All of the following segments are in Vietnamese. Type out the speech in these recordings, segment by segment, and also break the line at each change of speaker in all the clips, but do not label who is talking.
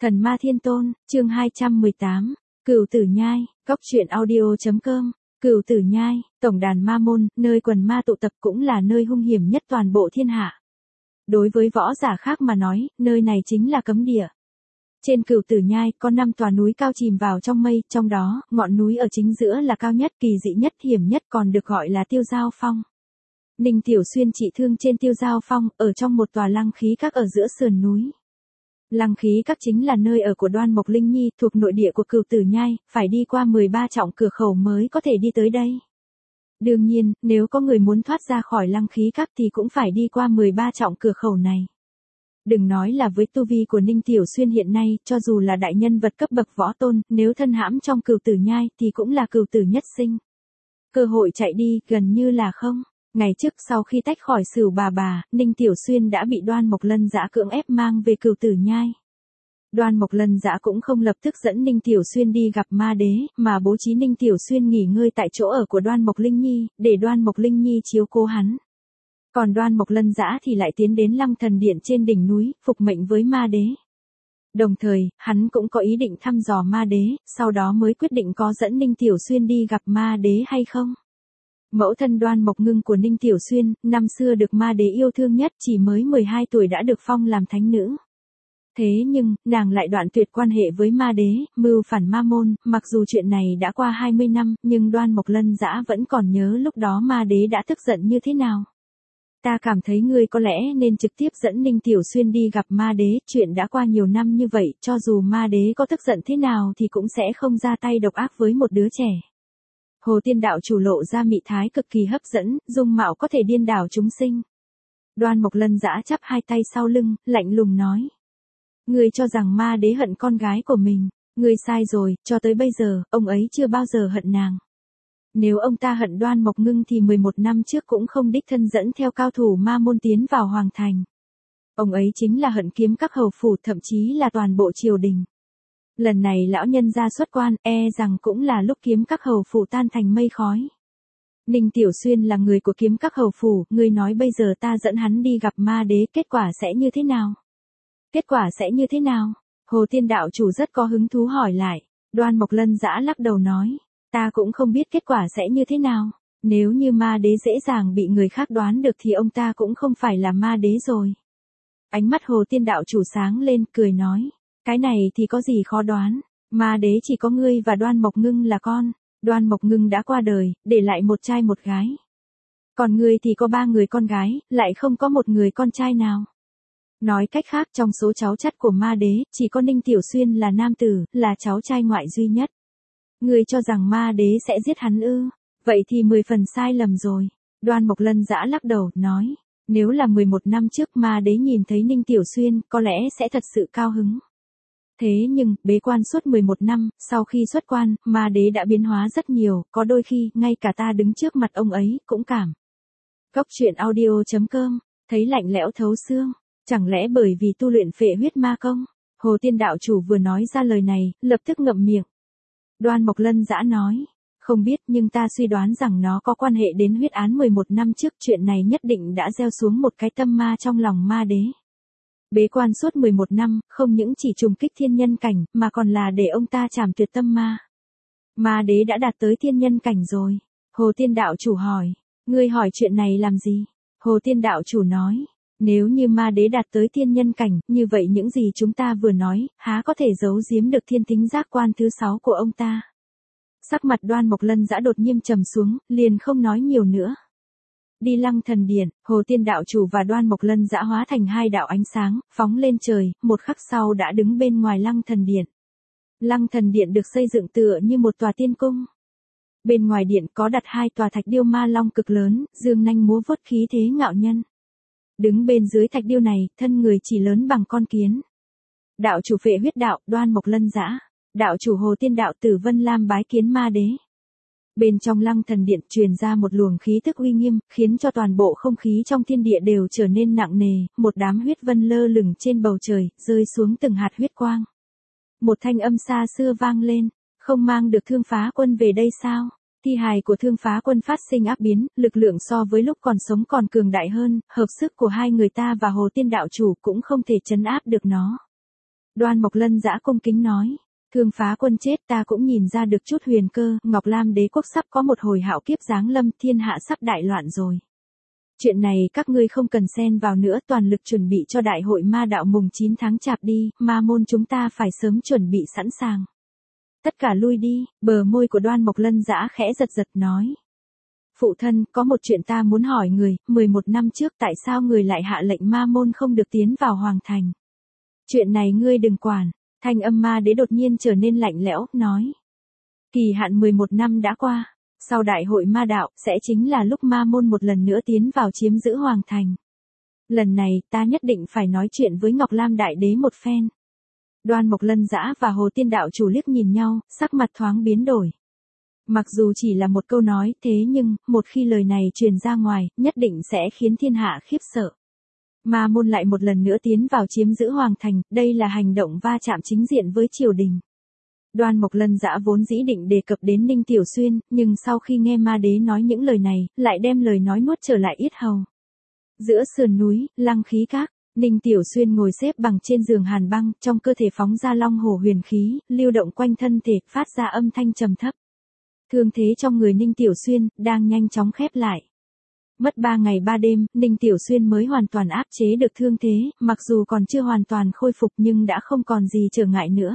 Thần Ma Thiên Tôn, chương 218, Cửu Tử Nhai, Cóc truyện audio.com, Cửu Tử Nhai, tổng đàn ma môn, nơi quần ma tụ tập cũng là nơi hung hiểm nhất toàn bộ thiên hạ. Đối với võ giả khác mà nói, nơi này chính là cấm địa. Trên Cửu Tử Nhai có 5 tòa núi cao chìm vào trong mây, trong đó, ngọn núi ở chính giữa là cao nhất, kỳ dị nhất, hiểm nhất, còn được gọi là Tiêu Giao Phong. Ninh Tiểu Xuyên trị thương trên Tiêu Giao Phong, ở trong một tòa lăng khí các ở giữa sườn núi. Lăng khí các chính là nơi ở của Đoan Mộc Linh Nhi, thuộc nội địa của Cửu Tử Nhai, phải đi qua 13 trọng cửa khẩu mới có thể đi tới đây. Đương nhiên, nếu có người muốn thoát ra khỏi lăng khí các thì cũng phải đi qua 13 trọng cửa khẩu này. Đừng nói là với tu vi của Ninh Tiểu Xuyên hiện nay, cho dù là đại nhân vật cấp bậc võ tôn, nếu thân hãm trong Cửu Tử Nhai thì cũng là cửu tử nhất sinh. Cơ hội chạy đi gần như là không. Ngày trước sau khi tách khỏi Sửu bà, Ninh Tiểu Xuyên đã bị Đoan Mộc Lân Dã cưỡng ép mang về Cửu Tử Nhai. Đoan Mộc Lân Dã cũng không lập tức dẫn Ninh Tiểu Xuyên đi gặp ma đế, mà bố trí Ninh Tiểu Xuyên nghỉ ngơi tại chỗ ở của Đoan Mộc Linh Nhi, để Đoan Mộc Linh Nhi chiếu cố hắn. Còn Đoan Mộc Lân Dã thì lại tiến đến Lăng Thần Điện trên đỉnh núi, phục mệnh với ma đế. Đồng thời, hắn cũng có ý định thăm dò ma đế, sau đó mới quyết định có dẫn Ninh Tiểu Xuyên đi gặp ma đế hay không. Mẫu thân Đoan Mộc Ngưng của Ninh Tiểu Xuyên, năm xưa được ma đế yêu thương nhất, chỉ mới 12 tuổi đã được phong làm thánh nữ. Thế nhưng, nàng lại đoạn tuyệt quan hệ với ma đế, mưu phản ma môn, mặc dù chuyện này đã qua 20 năm, nhưng Đoan Mộc Lân Dã vẫn còn nhớ lúc đó ma đế đã tức giận như thế nào. Ta cảm thấy ngươi có lẽ nên trực tiếp dẫn Ninh Tiểu Xuyên đi gặp ma đế, chuyện đã qua nhiều năm như vậy, cho dù ma đế có tức giận thế nào thì cũng sẽ không ra tay độc ác với một đứa trẻ. Hồ Tiên đạo chủ lộ ra mị thái cực kỳ hấp dẫn, dung mạo có thể điên đảo chúng sinh. Đoan Mộc Lân Dã chắp hai tay sau lưng, lạnh lùng nói. Ngươi cho rằng ma đế hận con gái của mình, ngươi sai rồi, cho tới bây giờ, ông ấy chưa bao giờ hận nàng. Nếu ông ta hận Đoan Mộc Ngưng thì 11 năm trước cũng không đích thân dẫn theo cao thủ ma môn tiến vào hoàng thành. Ông ấy chính là hận Kiếm Các hầu phủ, thậm chí là toàn bộ triều đình. Lần này lão nhân ra xuất quan, rằng cũng là lúc Kiếm Các hầu phủ tan thành mây khói. Ninh Tiểu Xuyên là người của Kiếm Các hầu phủ, ngươi nói bây giờ ta dẫn hắn đi gặp ma đế, kết quả sẽ như thế nào? Kết quả sẽ như thế nào? Hồ Tiên đạo chủ rất có hứng thú hỏi lại. Đoan Mộc Lân Dã lắc đầu nói, ta cũng không biết kết quả sẽ như thế nào. Nếu như ma đế dễ dàng bị người khác đoán được thì ông ta cũng không phải là ma đế rồi. Ánh mắt Hồ Tiên đạo chủ sáng lên, cười nói. Cái này thì có gì khó đoán, ma đế chỉ có ngươi và Đoan Mộc Ngưng là con, Đoan Mộc Ngưng đã qua đời, để lại một trai một gái. Còn ngươi thì có 3 người con gái, lại không có một người con trai nào. Nói cách khác trong số cháu chắt của ma đế, chỉ có Ninh Tiểu Xuyên là nam tử, là cháu trai ngoại duy nhất. Ngươi cho rằng ma đế sẽ giết hắn ư, vậy thì 10 phần sai lầm rồi. Đoan Mộc Lân Dã lắc đầu, nói, nếu là 11 năm trước ma đế nhìn thấy Ninh Tiểu Xuyên, có lẽ sẽ thật sự cao hứng. Thế nhưng, bế quan suốt 11 năm, sau khi xuất quan, ma đế đã biến hóa rất nhiều, có đôi khi, ngay cả ta đứng trước mặt ông ấy, cũng cảm. Cóc truyện audio.com, thấy lạnh lẽo thấu xương, chẳng lẽ bởi vì tu luyện Phệ Huyết Ma Công? Hồ Tiên đạo chủ vừa nói ra lời này, lập tức ngậm miệng. Đoan Mộc Lân Dã nói, không biết nhưng ta suy đoán rằng nó có quan hệ đến huyết án 11 năm trước, chuyện này nhất định đã gieo xuống một cái tâm ma trong lòng ma đế. Bế quan suốt 11 năm, không những chỉ trùng kích thiên nhân cảnh, mà còn là để ông ta trảm tuyệt tâm ma. Ma đế đã đạt tới thiên nhân cảnh rồi. Hồ Tiên đạo chủ hỏi, ngươi hỏi chuyện này làm gì? Hồ Tiên đạo chủ nói, nếu như ma đế đạt tới thiên nhân cảnh, như vậy những gì chúng ta vừa nói, há có thể giấu giếm được thiên tính giác quan thứ 6 của ông ta. Sắc mặt Đoan Mộc Lân Dã đột nhiên trầm xuống, liền không nói nhiều nữa. Đi Lăng Thần Điện, Hồ Tiên đạo chủ và Đoan Mộc Lân Dã hóa thành 2 đạo ánh sáng, phóng lên trời, một khắc sau đã đứng bên ngoài Lăng Thần Điện. Lăng Thần Điện được xây dựng tựa như một tòa tiên cung. Bên ngoài điện có đặt 2 tòa thạch điêu ma long cực lớn, dương nanh múa vuốt khí thế ngạo nhân. Đứng bên dưới thạch điêu này, thân người chỉ lớn bằng con kiến. Đạo chủ Phệ Huyết đạo, Đoan Mộc Lân Dã, đạo chủ Hồ Tiên đạo Tử Vân Lam bái kiến ma đế. Bên trong Lăng Thần Điện truyền ra một luồng khí tức uy nghiêm, khiến cho toàn bộ không khí trong thiên địa đều trở nên nặng nề, một đám huyết vân lơ lửng trên bầu trời, rơi xuống từng hạt huyết quang. Một thanh âm xa xưa vang lên, không mang được Thương Phá Quân về đây sao? Thi hài của Thương Phá Quân phát sinh áp biến, lực lượng so với lúc còn sống còn cường đại hơn, hợp sức của hai người ta và Hồ Tiên đạo chủ cũng không thể trấn áp được nó. Đoan Mộc Lân Dã cung kính nói. Thương Phá Quân chết ta cũng nhìn ra được chút huyền cơ, Ngọc Lam đế quốc sắp có một hồi hạo kiếp giáng lâm, thiên hạ sắp đại loạn rồi. Chuyện này các ngươi không cần xen vào nữa, toàn lực chuẩn bị cho đại hội ma đạo mùng 9 tháng Chạp đi, ma môn chúng ta phải sớm chuẩn bị sẵn sàng. Tất cả lui đi, bờ môi của Đoan Mộc Lân Dã khẽ giật giật nói. Phụ thân, có một chuyện ta muốn hỏi người, 11 năm trước tại sao người lại hạ lệnh ma môn không được tiến vào hoàng thành? Chuyện này ngươi đừng quản. Thanh âm ma đế đột nhiên trở nên lạnh lẽo, nói. Kỳ hạn 11 năm đã qua, sau đại hội ma đạo, sẽ chính là lúc ma môn một lần nữa tiến vào chiếm giữ hoàng thành. Lần này, ta nhất định phải nói chuyện với Ngọc Lam đại đế một phen. Đoan Mộc Lân Dã và Hồ Tiên đạo chủ liếc nhìn nhau, sắc mặt thoáng biến đổi. Mặc dù chỉ là một câu nói, thế nhưng, một khi lời này truyền ra ngoài, nhất định sẽ khiến thiên hạ khiếp sợ. Ma môn lại một lần nữa tiến vào chiếm giữ hoàng thành, đây là hành động va chạm chính diện với triều đình. Đoan Mộc Lân Dã vốn dĩ định đề cập đến Ninh Tiểu Xuyên, nhưng sau khi nghe ma đế nói những lời này, lại đem lời nói nuốt trở lại yết hầu. Giữa sườn núi, Lăng Khí Các, Ninh Tiểu Xuyên ngồi xếp bằng trên giường hàn băng, trong cơ thể phóng ra long hổ huyền khí, lưu động quanh thân thể, phát ra âm thanh trầm thấp. Thương thế trong người Ninh Tiểu Xuyên, đang nhanh chóng khép lại. Mất 3 ngày 3 đêm, Ninh Tiểu Xuyên mới hoàn toàn áp chế được thương thế, mặc dù còn chưa hoàn toàn khôi phục nhưng đã không còn gì trở ngại nữa.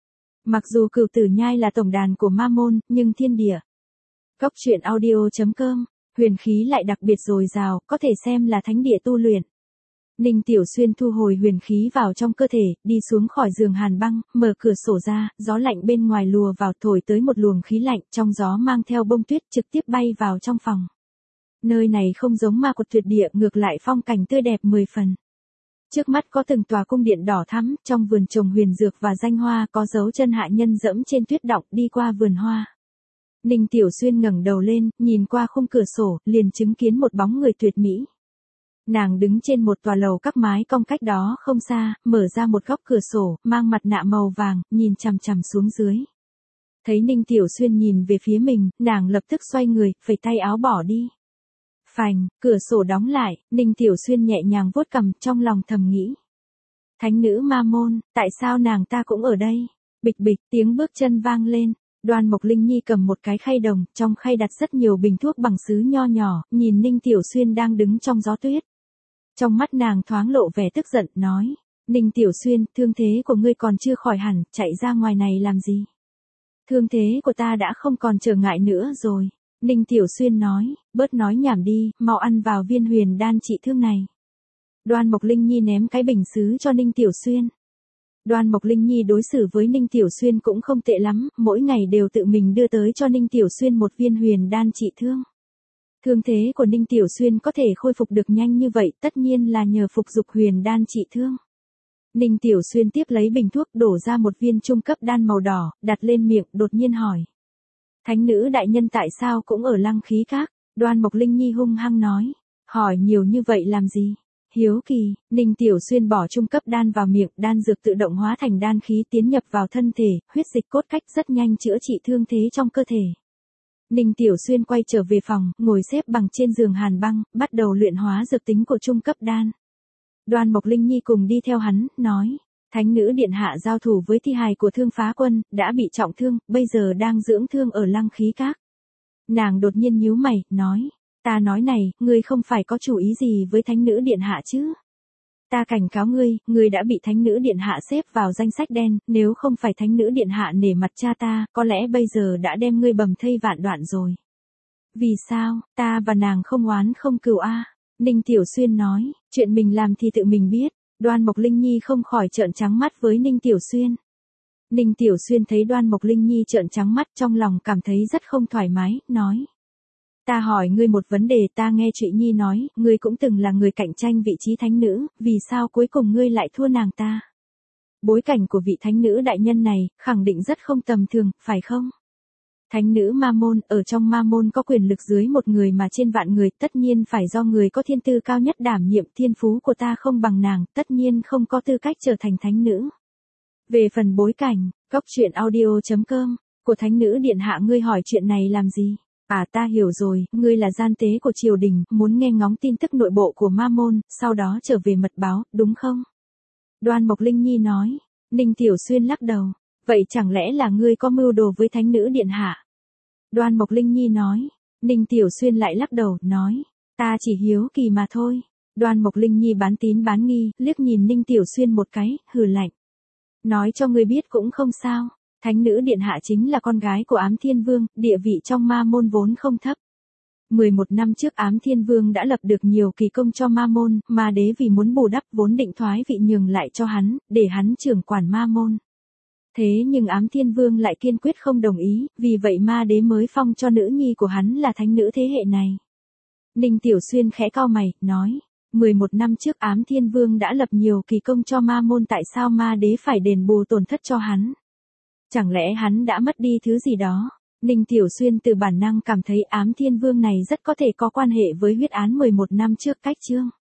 Mặc dù Cửu Tử Nhai là tổng đàn của ma môn, nhưng thiên địa. Cốc truyện audio.com, huyền khí lại đặc biệt dồi dào, có thể xem là thánh địa tu luyện. Ninh Tiểu Xuyên thu hồi huyền khí vào trong cơ thể, đi xuống khỏi giường hàn băng, mở cửa sổ ra, gió lạnh bên ngoài lùa vào thổi tới một luồng khí lạnh, trong gió mang theo bông tuyết trực tiếp bay vào trong phòng. Nơi này không giống ma quật tuyệt địa, ngược lại phong cảnh tươi đẹp 10 phần. Trước mắt có từng tòa cung điện đỏ thắm, trong vườn trồng huyền dược và danh hoa, có dấu chân hạ nhân dẫm trên tuyết đọng đi qua vườn hoa. Ninh Tiểu Xuyên ngẩng đầu lên, nhìn qua khung cửa sổ, liền chứng kiến một bóng người tuyệt mỹ. Nàng đứng trên một tòa lầu các mái cong cách đó không xa, mở ra một góc cửa sổ, mang mặt nạ màu vàng, nhìn chằm chằm xuống dưới. Thấy Ninh Tiểu Xuyên nhìn về phía mình, nàng lập tức xoay người, phẩy tay áo bỏ đi. Phành, cửa sổ đóng lại, Ninh Tiểu Xuyên nhẹ nhàng vuốt cằm, trong lòng thầm nghĩ. Thánh nữ ma môn, tại sao nàng ta cũng ở đây? Bịch bịch, tiếng bước chân vang lên. Đoan Mộc Linh Nhi cầm một cái khay đồng, trong khay đặt rất nhiều bình thuốc bằng sứ nho nhỏ, nhìn Ninh Tiểu Xuyên đang đứng trong gió tuyết. Trong mắt nàng thoáng lộ vẻ tức giận, nói. Ninh Tiểu Xuyên, thương thế của ngươi còn chưa khỏi hẳn, chạy ra ngoài này làm gì? Thương thế của ta đã không còn trở ngại nữa rồi. Ninh Tiểu Xuyên nói, bớt nói nhảm đi, mau ăn vào viên huyền đan trị thương này. Đoan Mộc Linh Nhi ném cái bình sứ cho Ninh Tiểu Xuyên. Đoan Mộc Linh Nhi đối xử với Ninh Tiểu Xuyên cũng không tệ lắm, mỗi ngày đều tự mình đưa tới cho Ninh Tiểu Xuyên một viên huyền đan trị thương. Thương thế của Ninh Tiểu Xuyên có thể khôi phục được nhanh như vậy, tất nhiên là nhờ phục dục huyền đan trị thương. Ninh Tiểu Xuyên tiếp lấy bình thuốc, đổ ra một viên trung cấp đan màu đỏ, đặt lên miệng, đột nhiên hỏi. Thánh nữ đại nhân tại sao cũng ở Lăng Khí Các? Đoan Mộc Linh Nhi hung hăng nói. Hỏi nhiều như vậy làm gì? Hiếu kỳ, Ninh Tiểu Xuyên bỏ trung cấp đan vào miệng, đan dược tự động hóa thành đan khí tiến nhập vào thân thể, huyết dịch cốt cách rất nhanh chữa trị thương thế trong cơ thể. Ninh Tiểu Xuyên quay trở về phòng, ngồi xếp bằng trên giường hàn băng, bắt đầu luyện hóa dược tính của trung cấp đan. Đoan Mộc Linh Nhi cùng đi theo hắn, nói. Thánh nữ điện hạ giao thủ với thi hài của Thương Phá Quân, đã bị trọng thương, bây giờ đang dưỡng thương ở Lăng Khí Các. Nàng đột nhiên nhíu mày, nói. Ta nói này, ngươi không phải có chủ ý gì với thánh nữ điện hạ chứ? Ta cảnh cáo ngươi đã bị thánh nữ điện hạ xếp vào danh sách đen, nếu không phải thánh nữ điện hạ nể mặt cha ta, có lẽ bây giờ đã đem ngươi bầm thây vạn đoạn rồi. Vì sao, ta và nàng không oán không cừu a? Ninh Tiểu Xuyên nói, chuyện mình làm thì tự mình biết. Đoan Mộc Linh Nhi không khỏi trợn trắng mắt với Ninh Tiểu Xuyên. Ninh Tiểu Xuyên thấy Đoan Mộc Linh Nhi trợn trắng mắt, trong lòng cảm thấy rất không thoải mái, nói. Ta hỏi ngươi một vấn đề, ta nghe Trụy Nhi nói, ngươi cũng từng là người cạnh tranh vị trí thánh nữ, vì sao cuối cùng ngươi lại thua nàng ta? Bối cảnh của vị thánh nữ đại nhân này, khẳng định rất không tầm thường, phải không? Thánh nữ ma môn, ở trong ma môn có quyền lực dưới một người mà trên vạn người, tất nhiên phải do người có thiên tư cao nhất đảm nhiệm, thiên phú của ta không bằng nàng, tất nhiên không có tư cách trở thành thánh nữ. Về phần bối cảnh, cốc truyện audio.com, của thánh nữ điện hạ, ngươi hỏi chuyện này làm gì? À, ta hiểu rồi, ngươi là gian tế của triều đình, muốn nghe ngóng tin tức nội bộ của ma môn, sau đó trở về mật báo, đúng không? Đoan Mộc Linh Nhi nói. Ninh Tiểu Xuyên lắc đầu. Vậy chẳng lẽ là ngươi có mưu đồ với thánh nữ điện hạ? Đoan Mộc Linh Nhi nói. Ninh Tiểu Xuyên lại lắc đầu, nói. Ta chỉ hiếu kỳ mà thôi. Đoan Mộc Linh Nhi bán tín bán nghi, liếc nhìn Ninh Tiểu Xuyên một cái, hừ lạnh. Nói cho ngươi biết cũng không sao. Thánh nữ điện hạ chính là con gái của Ám Thiên Vương, địa vị trong ma môn vốn không thấp. 11 năm trước Ám Thiên Vương đã lập được nhiều kỳ công cho ma môn, ma đế vì muốn bù đắp vốn định thoái vị nhường lại cho hắn, để hắn trưởng quản ma môn. Thế nhưng Ám Thiên Vương lại kiên quyết không đồng ý, vì vậy ma đế mới phong cho nữ nhi của hắn là thánh nữ thế hệ này. Ninh Tiểu Xuyên khẽ cau mày, nói, 11 năm trước Ám Thiên Vương đã lập nhiều kỳ công cho ma môn, tại sao ma đế phải đền bù tổn thất cho hắn? Chẳng lẽ hắn đã mất đi thứ gì đó? Ninh Tiểu Xuyên từ bản năng cảm thấy Ám Thiên Vương này rất có thể có quan hệ với huyết án 11 năm trước cách chương.